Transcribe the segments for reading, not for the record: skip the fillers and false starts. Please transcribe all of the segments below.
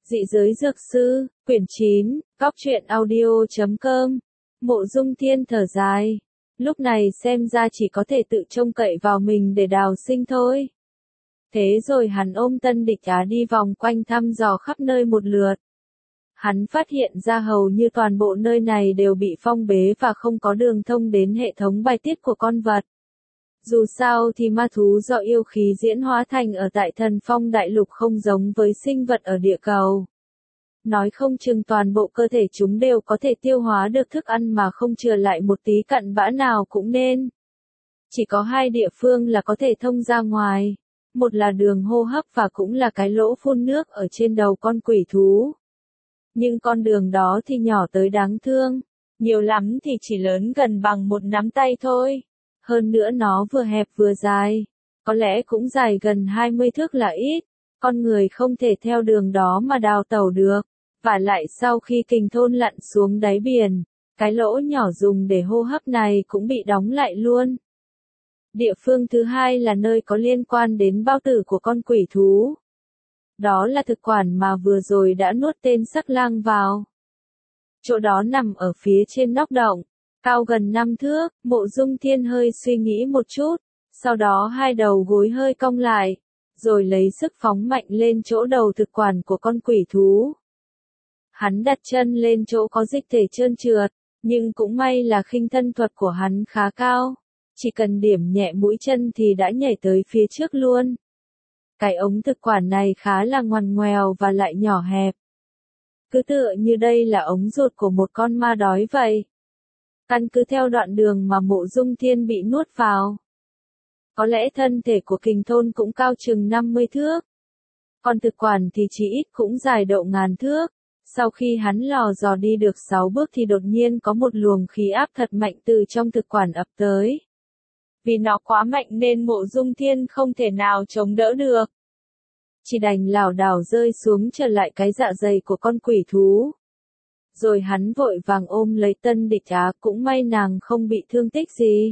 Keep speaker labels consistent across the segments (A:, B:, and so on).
A: Dị giới dược sư, quyển 9, Cóc truyện audio.com. Mộ Dung Thiên thở dài. Lúc này xem ra chỉ có thể tự trông cậy vào mình để đào sinh thôi. Thế rồi hắn ôm Tân Địch Á đi vòng quanh thăm dò khắp nơi một lượt. Hắn phát hiện ra hầu như toàn bộ nơi này đều bị phong bế và không có đường thông đến hệ thống bài tiết của con vật. Dù sao thì ma thú do yêu khí diễn hóa thành ở tại Thần Phong Đại Lục không giống với sinh vật ở địa cầu. Nói không chừng toàn bộ cơ thể chúng đều có thể tiêu hóa được thức ăn mà không chừa lại một tí cặn bã nào cũng nên. Chỉ có hai địa phương là có thể thông ra ngoài. Một là đường hô hấp và cũng là cái lỗ phun nước ở trên đầu con quỷ thú. Nhưng con đường đó thì nhỏ tới đáng thương. Nhiều lắm thì chỉ lớn gần bằng một nắm tay thôi. Hơn nữa nó vừa hẹp vừa dài. Có lẽ cũng dài gần 20 thước là ít. Con người không thể theo đường đó mà đào tẩu được. Và lại sau khi kình thôn lặn xuống đáy biển, cái lỗ nhỏ dùng để hô hấp này cũng bị đóng lại luôn. Địa phương thứ hai là nơi có liên quan đến bao tử của con quỷ thú. Đó là thực quản mà vừa rồi đã nuốt tên Sắc Lang vào. Chỗ đó nằm ở phía trên nóc động, cao gần 5 thước. Mộ Dung Thiên hơi suy nghĩ một chút, sau đó hai đầu gối hơi cong lại, rồi lấy sức phóng mạnh lên chỗ đầu thực quản của con quỷ thú. Hắn đặt chân lên chỗ có dịch thể trơn trượt, nhưng cũng may là khinh thân thuật của hắn khá cao. Chỉ cần điểm nhẹ mũi chân thì đã nhảy tới phía trước luôn. Cái ống thực quản này khá là ngoằn ngoèo và lại nhỏ hẹp. Cứ tựa như đây là ống ruột của một con ma đói vậy. Căn cứ theo đoạn đường mà Mộ Dung Thiên bị nuốt vào. Có lẽ thân thể của kình thôn cũng cao chừng 50 thước. Còn thực quản thì chỉ ít cũng dài độ ngàn thước. Sau khi hắn lò dò đi được 6 bước thì đột nhiên có một luồng khí áp thật mạnh từ trong thực quản ập tới. Vì nó quá mạnh nên Mộ Dung Thiên không thể nào chống đỡ được. Chỉ đành lảo đảo rơi xuống trở lại cái dạ dày của con quỷ thú. Rồi hắn vội vàng ôm lấy Tân Địch Á, cũng may nàng không bị thương tích gì.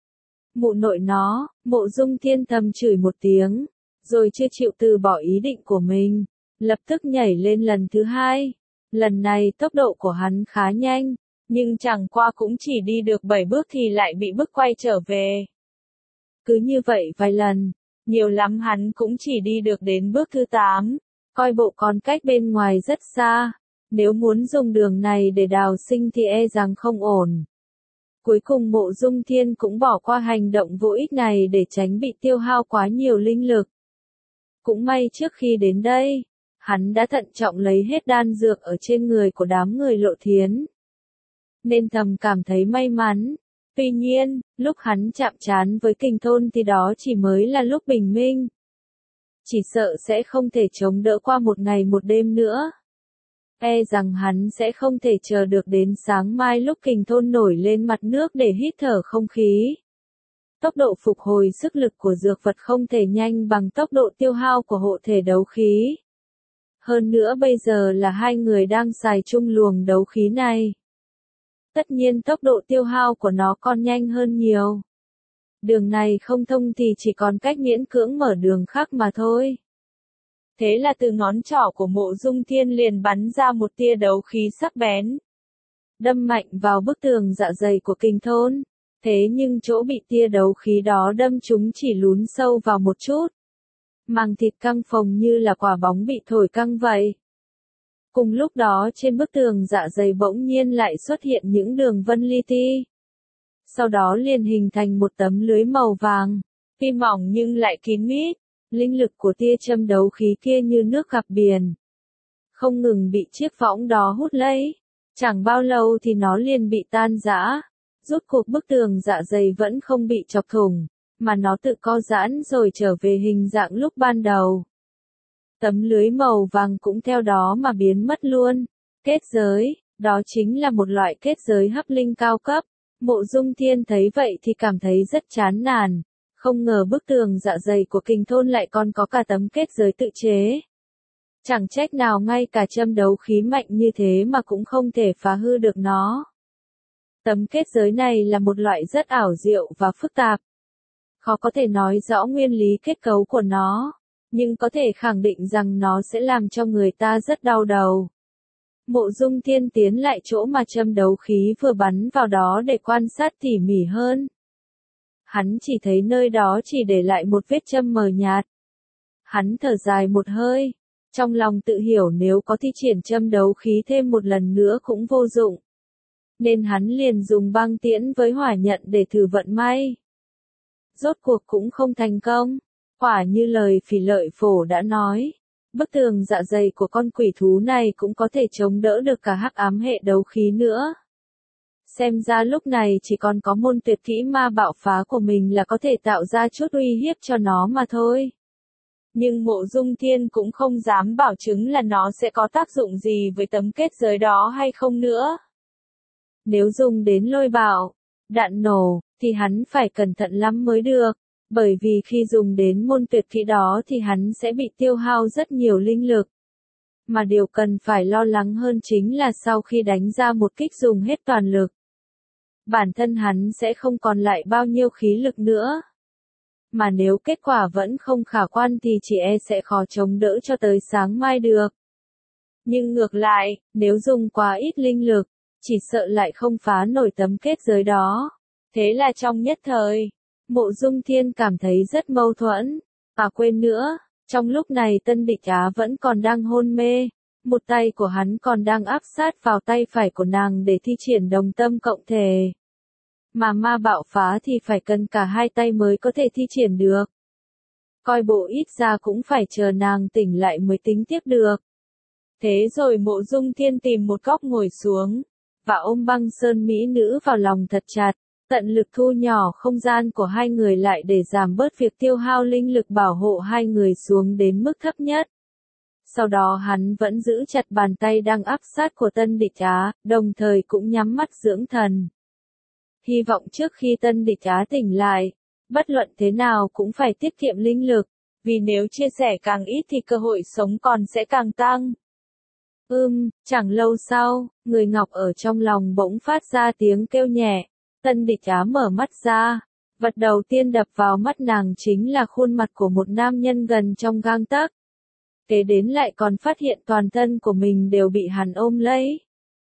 A: Mụ nội nó, Mộ Dung Thiên thầm chửi một tiếng, rồi chưa chịu từ bỏ ý định của mình, lập tức nhảy lên lần thứ hai. Lần này tốc độ của hắn khá nhanh, nhưng chẳng qua cũng chỉ đi được 7 bước thì lại bị bức quay trở về. Cứ như vậy vài lần, nhiều lắm hắn cũng chỉ đi được đến bước thứ 8, coi bộ còn cách bên ngoài rất xa. Nếu muốn dùng đường này để đào sinh thì e rằng không ổn. Cuối cùng Mộ Dung Thiên cũng bỏ qua hành động vô ích này để tránh bị tiêu hao quá nhiều linh lực. Cũng may trước khi đến đây, hắn đã thận trọng lấy hết đan dược ở trên người của đám người Lộ Thiến. Nên thầm cảm thấy may mắn. Tuy nhiên, lúc hắn chạm trán với kình thôn thì đó chỉ mới là lúc bình minh. Chỉ sợ sẽ không thể chống đỡ qua một ngày một đêm nữa. E rằng hắn sẽ không thể chờ được đến sáng mai lúc kình thôn nổi lên mặt nước để hít thở không khí. Tốc độ phục hồi sức lực của dược vật không thể nhanh bằng tốc độ tiêu hao của hộ thể đấu khí. Hơn nữa bây giờ là hai người đang xài chung luồng đấu khí này. Tất nhiên tốc độ tiêu hao của nó còn nhanh hơn nhiều. Đường này không thông thì chỉ còn cách miễn cưỡng mở đường khác mà thôi. Thế là từ ngón trỏ của Mộ Dung Thiên liền bắn ra một tia đấu khí sắc bén. Đâm mạnh vào bức tường dạ dày của kình thôn. Thế nhưng chỗ bị tia đấu khí đó đâm chúng chỉ lún sâu vào một chút. Màng thịt căng phồng như là quả bóng bị thổi căng vậy. Cùng lúc đó trên bức tường dạ dày bỗng nhiên lại xuất hiện những đường vân li ti. Sau đó liền hình thành một tấm lưới màu vàng, tuy mỏng nhưng lại kín mít. Linh lực của tia châm đấu khí kia như nước gặp biển. Không ngừng bị chiếc võng đó hút lấy. Chẳng bao lâu thì nó liền bị tan rã. Rốt cuộc bức tường dạ dày vẫn không bị chọc thủng, mà nó tự co giãn rồi trở về hình dạng lúc ban đầu. Tấm lưới màu vàng cũng theo đó mà biến mất luôn. Kết giới, đó chính là một loại kết giới hấp linh cao cấp. Mộ Dung Thiên thấy vậy thì cảm thấy rất chán nản. Không ngờ bức tường dạ dày của kình thôn lại còn có cả tấm kết giới tự chế. Chẳng trách nào ngay cả châm đấu khí mạnh như thế mà cũng không thể phá hư được nó. Tấm kết giới này là một loại rất ảo diệu và phức tạp. Khó có thể nói rõ nguyên lý kết cấu của nó. nhưng có thể khẳng định rằng nó sẽ làm cho người ta rất đau đầu. Mộ Dung Thiên tiến lại chỗ mà châm đấu khí vừa bắn vào đó để quan sát tỉ mỉ hơn. Hắn chỉ thấy nơi đó chỉ để lại một vết châm mờ nhạt. Hắn thở dài một hơi, trong lòng tự hiểu nếu có thi triển châm đấu khí thêm một lần nữa cũng vô dụng. Nên hắn liền dùng băng tiễn với hỏa nhận để thử vận may. Rốt cuộc cũng không thành công, quả như lời Phỉ Lợi Phổ đã nói. Bức tường dạ dày của con quỷ thú này cũng có thể chống đỡ được cả hắc ám hệ đấu khí nữa. Xem ra lúc này chỉ còn có môn tuyệt kỹ ma bạo phá của mình là có thể tạo ra chút uy hiếp cho nó mà thôi. Nhưng Mộ Dung Thiên cũng không dám bảo chứng là nó sẽ có tác dụng gì với tấm kết giới đó hay không nữa. Nếu dùng đến lôi bạo, đạn nổ, thì hắn phải cẩn thận lắm mới được. Bởi vì khi dùng đến môn tuyệt kỹ đó thì hắn sẽ bị tiêu hao rất nhiều linh lực. Mà điều cần phải lo lắng hơn chính là sau khi đánh ra một kích dùng hết toàn lực, bản thân hắn sẽ không còn lại bao nhiêu khí lực nữa. Mà nếu kết quả vẫn không khả quan thì chỉ e sẽ khó chống đỡ cho tới sáng mai được. Nhưng ngược lại, nếu dùng quá ít linh lực, chỉ sợ lại không phá nổi tấm kết giới đó. Thế là trong nhất thời, Mộ Dung Thiên cảm thấy rất mâu thuẫn. À quên nữa, trong lúc này Tân Địch Á vẫn còn đang hôn mê, một tay của hắn còn đang áp sát vào tay phải của nàng để thi triển đồng tâm cộng thể. Mà ma bạo phá thì phải cần cả hai tay mới có thể thi triển được. Coi bộ ít ra cũng phải chờ nàng tỉnh lại mới tính tiếp được. Thế rồi Mộ Dung Thiên tìm một góc ngồi xuống, và ôm Băng Sơn mỹ nữ vào lòng thật chặt. Tận lực thu nhỏ không gian của hai người lại để giảm bớt việc tiêu hao linh lực bảo hộ hai người xuống đến mức thấp nhất. Sau đó hắn vẫn giữ chặt bàn tay đang áp sát của Tân Địch Á, đồng thời cũng nhắm mắt dưỡng thần. Hy vọng trước khi Tân Địch Á tỉnh lại, bất luận thế nào cũng phải tiết kiệm linh lực, vì nếu chia sẻ càng ít thì cơ hội sống còn sẽ càng tăng. Chẳng lâu sau, người ngọc ở trong lòng bỗng phát ra tiếng kêu nhẹ. Tân Địch Á mở mắt ra, vật đầu tiên đập vào mắt nàng chính là khuôn mặt của một nam nhân gần trong gang tấc. Kế đến lại còn phát hiện toàn thân của mình đều bị hắn ôm lấy.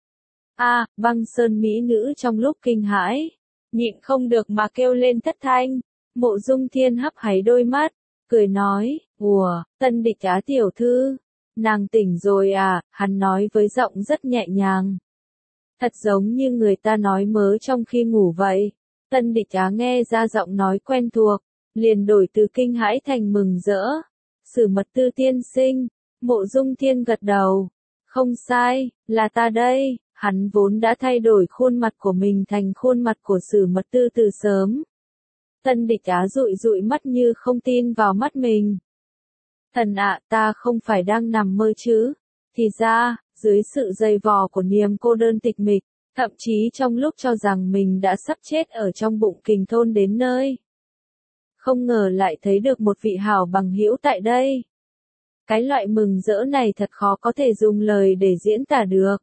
A: Băng Sơn mỹ nữ trong lúc kinh hãi, nhịn không được mà kêu lên thất thanh. Mộ Dung Thiên hấp háy đôi mắt, cười nói, "Ủa, Tân Địch Á tiểu thư, nàng tỉnh rồi à?" Hắn nói với giọng rất nhẹ nhàng. Thật giống như người ta nói mớ trong khi ngủ vậy. Tân Địch Á nghe ra giọng nói quen thuộc, liền đổi từ kinh hãi thành mừng rỡ. Sử Mật Tư tiên sinh. Mộ Dung Thiên gật đầu. Không sai, là ta đây. Hắn vốn đã thay đổi khuôn mặt của mình thành khuôn mặt của Sử Mật Tư từ sớm. Tân Địch Á dụi dụi mắt như không tin vào mắt mình. Thần ạ, ta không phải đang nằm mơ chứ? Thì ra, dưới sự dày vò của niềm cô đơn tịch mịch, thậm chí trong lúc cho rằng mình đã sắp chết ở trong bụng Kình Thôn đến nơi, không ngờ lại thấy được một vị hảo bằng hữu tại đây. Cái loại mừng rỡ này thật khó có thể dùng lời để diễn tả được.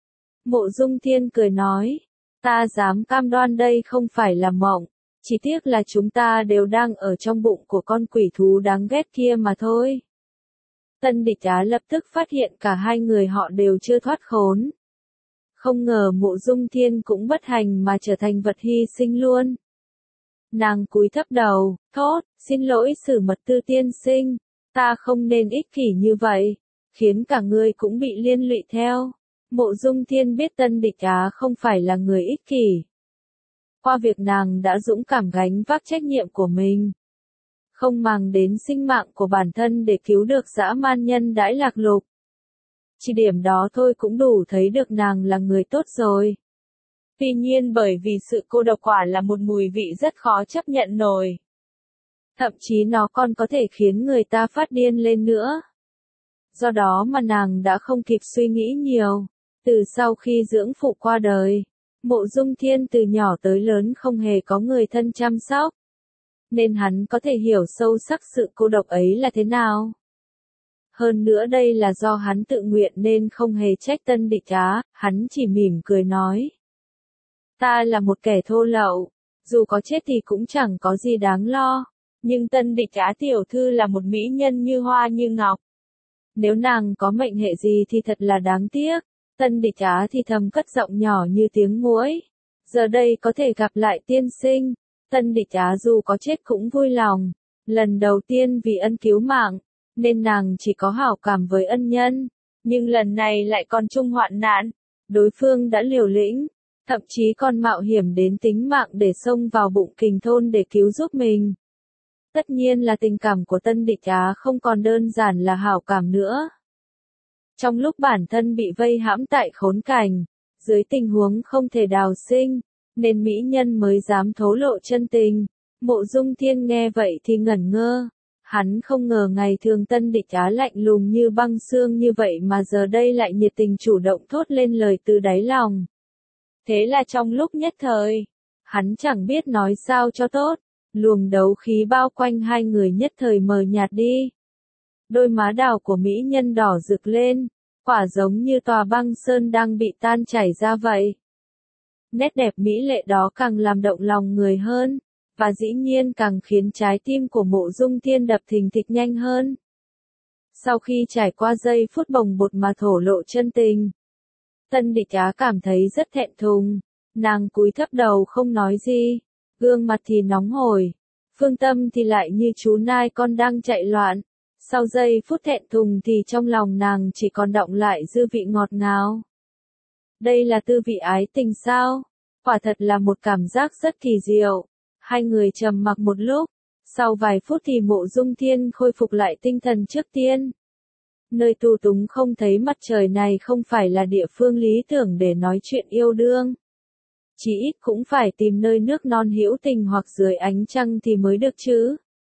A: Mộ Dung Thiên cười nói, ta dám cam đoan đây không phải là mộng, chỉ tiếc là chúng ta đều đang ở trong bụng của con quỷ thú đáng ghét kia mà thôi. Tân Địch Á lập tức phát hiện cả hai người họ đều chưa thoát khốn. Không ngờ Mộ Dung Thiên cũng bất hạnh mà trở thành vật hy sinh luôn. Nàng cúi thấp đầu, thốt, xin lỗi Sử Mật Tư tiên sinh, ta không nên ích kỷ như vậy, khiến cả ngươi cũng bị liên lụy theo. Mộ Dung Thiên biết Tân Địch Á không phải là người ích kỷ. Qua việc nàng đã dũng cảm gánh vác trách nhiệm của mình, không màng đến sinh mạng của bản thân để cứu được dã man nhân đãi lạc lục. Chỉ điểm đó thôi cũng đủ thấy được nàng là người tốt rồi. Tuy nhiên bởi vì sự cô độc quả là một mùi vị rất khó chấp nhận nổi. Thậm chí nó còn có thể khiến người ta phát điên lên nữa. Do đó mà nàng đã không kịp suy nghĩ nhiều. Từ sau khi dưỡng phụ qua đời, Mộ Dung Thiên từ nhỏ tới lớn không hề có người thân chăm sóc. Nên hắn có thể hiểu sâu sắc sự cô độc ấy là thế nào. Hơn nữa đây là do hắn tự nguyện nên không hề trách Tân Địch Á, hắn chỉ mỉm cười nói. Ta là một kẻ thô lậu, dù có chết thì cũng chẳng có gì đáng lo. Nhưng Tân Địch Á tiểu thư là một mỹ nhân như hoa như ngọc. Nếu nàng có mệnh hệ gì thì thật là đáng tiếc. Tân Địch Á thì thầm cất giọng nhỏ như tiếng muỗi. Giờ đây có thể gặp lại tiên sinh. Tân Địch Á dù có chết cũng vui lòng. Lần đầu tiên vì ân cứu mạng, nên nàng chỉ có hảo cảm với ân nhân. Nhưng lần này lại còn chung hoạn nạn. Đối phương đã liều lĩnh, thậm chí còn mạo hiểm đến tính mạng để xông vào bụng Kình Thôn để cứu giúp mình. Tất nhiên là tình cảm của Tân Địch Á không còn đơn giản là hảo cảm nữa. Trong lúc bản thân bị vây hãm tại khốn cảnh, dưới tình huống không thể đào sinh, nên mỹ nhân mới dám thổ lộ chân tình. Mộ Dung Thiên nghe vậy thì ngẩn ngơ. Hắn không ngờ ngày thường Tân Địch Á lạnh lùng như băng xương như vậy mà giờ đây lại nhiệt tình chủ động thốt lên lời từ đáy lòng. Thế là trong lúc nhất thời, hắn chẳng biết nói sao cho tốt, luồng đấu khí bao quanh hai người nhất thời mờ nhạt đi. Đôi má đào của mỹ nhân đỏ rực lên, quả giống như tòa băng sơn đang bị tan chảy ra vậy. Nét đẹp mỹ lệ đó càng làm động lòng người hơn, và dĩ nhiên càng khiến trái tim của Mộ Dung Thiên đập thình thịch nhanh hơn. Sau khi trải qua giây phút bồng bột mà thổ lộ chân tình, Tân Địch Á cảm thấy rất thẹn thùng, nàng cúi thấp đầu không nói gì, gương mặt thì nóng hổi, phương tâm thì lại như chú nai con đang chạy loạn. Sau giây phút thẹn thùng thì trong lòng nàng chỉ còn đọng lại dư vị ngọt ngào. Đây là tư vị ái tình sao? Quả thật là một cảm giác rất kỳ diệu. Hai người trầm mặc một lúc, sau vài phút thì Mộ Dung Thiên khôi phục lại tinh thần trước tiên. Nơi tu túng không thấy mặt trời này không phải là địa phương lý tưởng để nói chuyện yêu đương. Chỉ ít cũng phải tìm nơi nước non hữu tình hoặc dưới ánh trăng thì mới được chứ.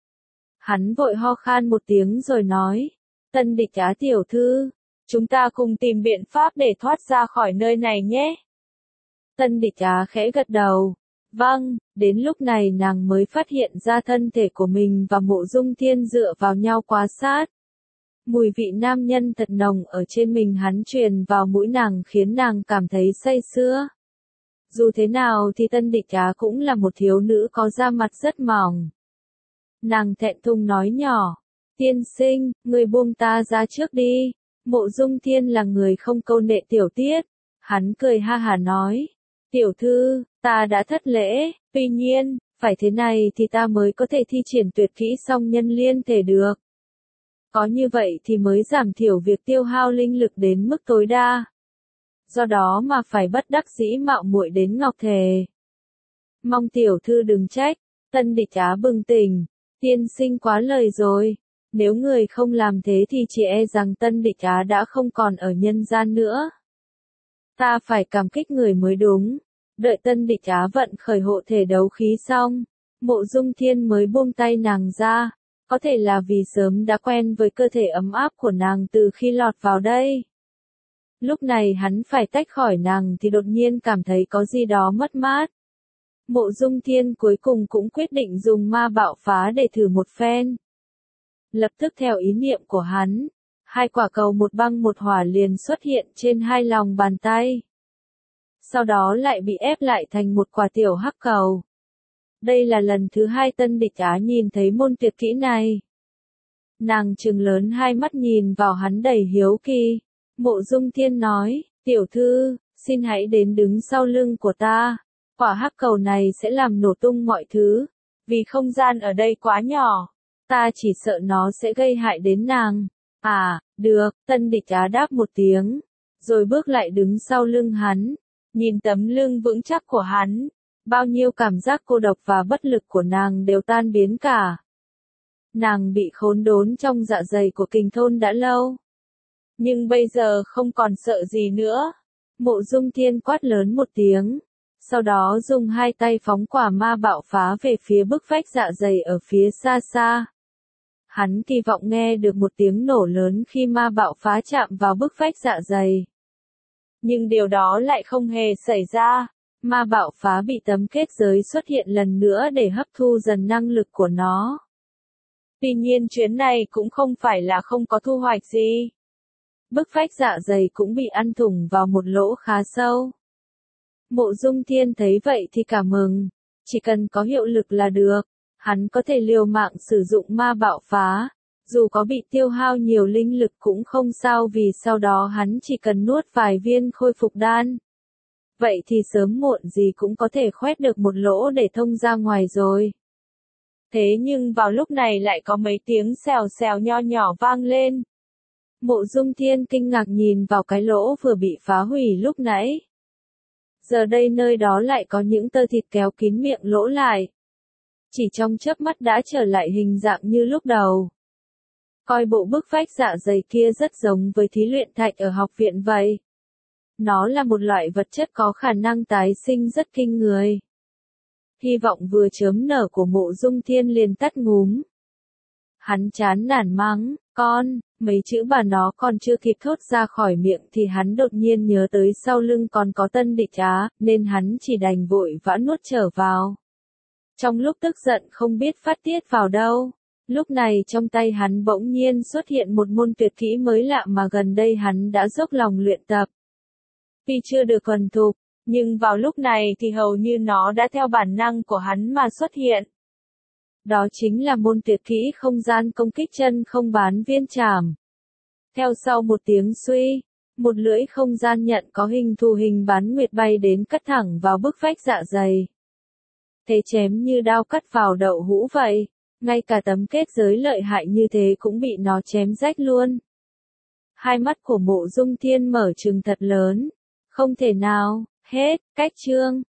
A: Hắn vội ho khan một tiếng rồi nói, Tân Địch Á tiểu thư, chúng ta cùng tìm biện pháp để thoát ra khỏi nơi này nhé. Tân Địch Á khẽ gật đầu, vâng, đến lúc này nàng mới phát hiện ra thân thể của mình và Mộ Dung Thiên dựa vào nhau quá sát. Mùi vị nam nhân thật nồng ở trên mình hắn truyền vào mũi nàng khiến nàng cảm thấy say sưa. Dù thế nào thì Tân Địch Á cũng là một thiếu nữ có da mặt rất mỏng. Nàng thẹn thùng nói nhỏ, tiên sinh, người buông ta ra trước đi. Mộ Dung Thiên là người không câu nệ tiểu tiết. Hắn cười ha hả nói, tiểu thư, ta đã thất lễ, tuy nhiên, phải thế này thì ta mới có thể thi triển tuyệt kỹ song nhân liên thể được. Có như vậy thì mới giảm thiểu việc tiêu hao linh lực đến mức tối đa. Do đó mà phải bất đắc dĩ mạo muội đến ngọc thề. Mong tiểu thư đừng trách. Tân Địch Á bừng tỉnh, tiên sinh quá lời rồi. Nếu người không làm thế thì chỉ e rằng Tân Địch Á đã không còn ở nhân gian nữa. Ta phải cảm kích người mới đúng. Đợi Tân Địch Á vận khởi hộ thể đấu khí xong, Mộ Dung Thiên mới buông tay nàng ra. Có thể là vì sớm đã quen với cơ thể ấm áp của nàng từ khi lọt vào đây. Lúc này hắn phải tách khỏi nàng thì đột nhiên cảm thấy có gì đó mất mát. Mộ Dung Thiên cuối cùng cũng quyết định dùng ma bạo phá để thử một phen. Lập tức theo ý niệm của hắn, hai quả cầu một băng một hỏa liền xuất hiện trên hai lòng bàn tay. Sau đó lại bị ép lại thành một quả tiểu hắc cầu. Đây là lần thứ hai Tân Địch Á nhìn thấy môn tuyệt kỹ này. Nàng trừng lớn hai mắt nhìn vào hắn đầy hiếu kỳ. Mộ Dung Thiên nói, tiểu thư, xin hãy đến đứng sau lưng của ta. Quả hắc cầu này sẽ làm nổ tung mọi thứ. Vì không gian ở đây quá nhỏ, ta chỉ sợ nó sẽ gây hại đến nàng. À, được, Tân Địch Á đáp một tiếng, rồi bước lại đứng sau lưng hắn. Nhìn tấm lưng vững chắc của hắn, bao nhiêu cảm giác cô độc và bất lực của nàng đều tan biến cả. Nàng bị khốn đốn trong dạ dày của Kình Thôn đã lâu. Nhưng bây giờ không còn sợ gì nữa. Mộ Dung Thiên quát lớn một tiếng. Sau đó dùng hai tay phóng quả ma bạo phá về phía bức vách dạ dày ở phía xa xa. Hắn kỳ vọng nghe được một tiếng nổ lớn khi ma bạo phá chạm vào bức vách dạ dày. Nhưng điều đó lại không hề xảy ra. Ma bạo phá bị tấm kết giới xuất hiện lần nữa để hấp thu dần năng lực của nó. Tuy nhiên chuyến này cũng không phải là không có thu hoạch gì. Bức vách dạ dày cũng bị ăn thủng vào một lỗ khá sâu. Mộ Dung Thiên thấy vậy thì cảm mừng. Chỉ cần có hiệu lực là được. Hắn có thể liều mạng sử dụng ma bạo phá, dù có bị tiêu hao nhiều linh lực cũng không sao vì sau đó hắn chỉ cần nuốt vài viên khôi phục đan. Vậy thì sớm muộn gì cũng có thể khoét được một lỗ để thông ra ngoài rồi. Thế nhưng vào lúc này lại có mấy tiếng xèo xèo nho nhỏ vang lên. Mộ Dung Thiên kinh ngạc nhìn vào cái lỗ vừa bị phá hủy lúc nãy. Giờ đây nơi đó lại có những tơ thịt kéo kín miệng lỗ lại. Chỉ trong chớp mắt đã trở lại hình dạng như lúc đầu. Coi bộ bức vách dạ dày kia rất giống với thí luyện thạch ở học viện vậy. Nó là một loại vật chất có khả năng tái sinh rất kinh người. Hy vọng vừa chớm nở của Mộ Dung Thiên liền tắt ngúm. Hắn chán nản mắng, con, mấy chữ bà nó còn chưa kịp thốt ra khỏi miệng thì hắn đột nhiên nhớ tới sau lưng còn có tân địch á, nên hắn chỉ đành vội vã nuốt trở vào. Trong lúc tức giận không biết phát tiết vào đâu, lúc này trong tay hắn bỗng nhiên xuất hiện một môn tuyệt kỹ mới lạ mà gần đây hắn đã dốc lòng luyện tập. Tuy chưa được thuần thục, nhưng vào lúc này thì hầu như nó đã theo bản năng của hắn mà xuất hiện. Đó chính là môn tuyệt kỹ không gian công kích chân không bán viên trảm. Theo sau một tiếng suy, một lưỡi không gian nhận có hình thù hình bán nguyệt bay đến cắt thẳng vào bức vách dạ dày. Thế chém như đao cắt vào đậu hũ vậy, ngay cả tấm kết giới lợi hại như thế cũng bị nó chém rách luôn. Hai mắt của Mộ Dung Thiên mở trừng thật lớn. Không thể nào, hết, cách chương.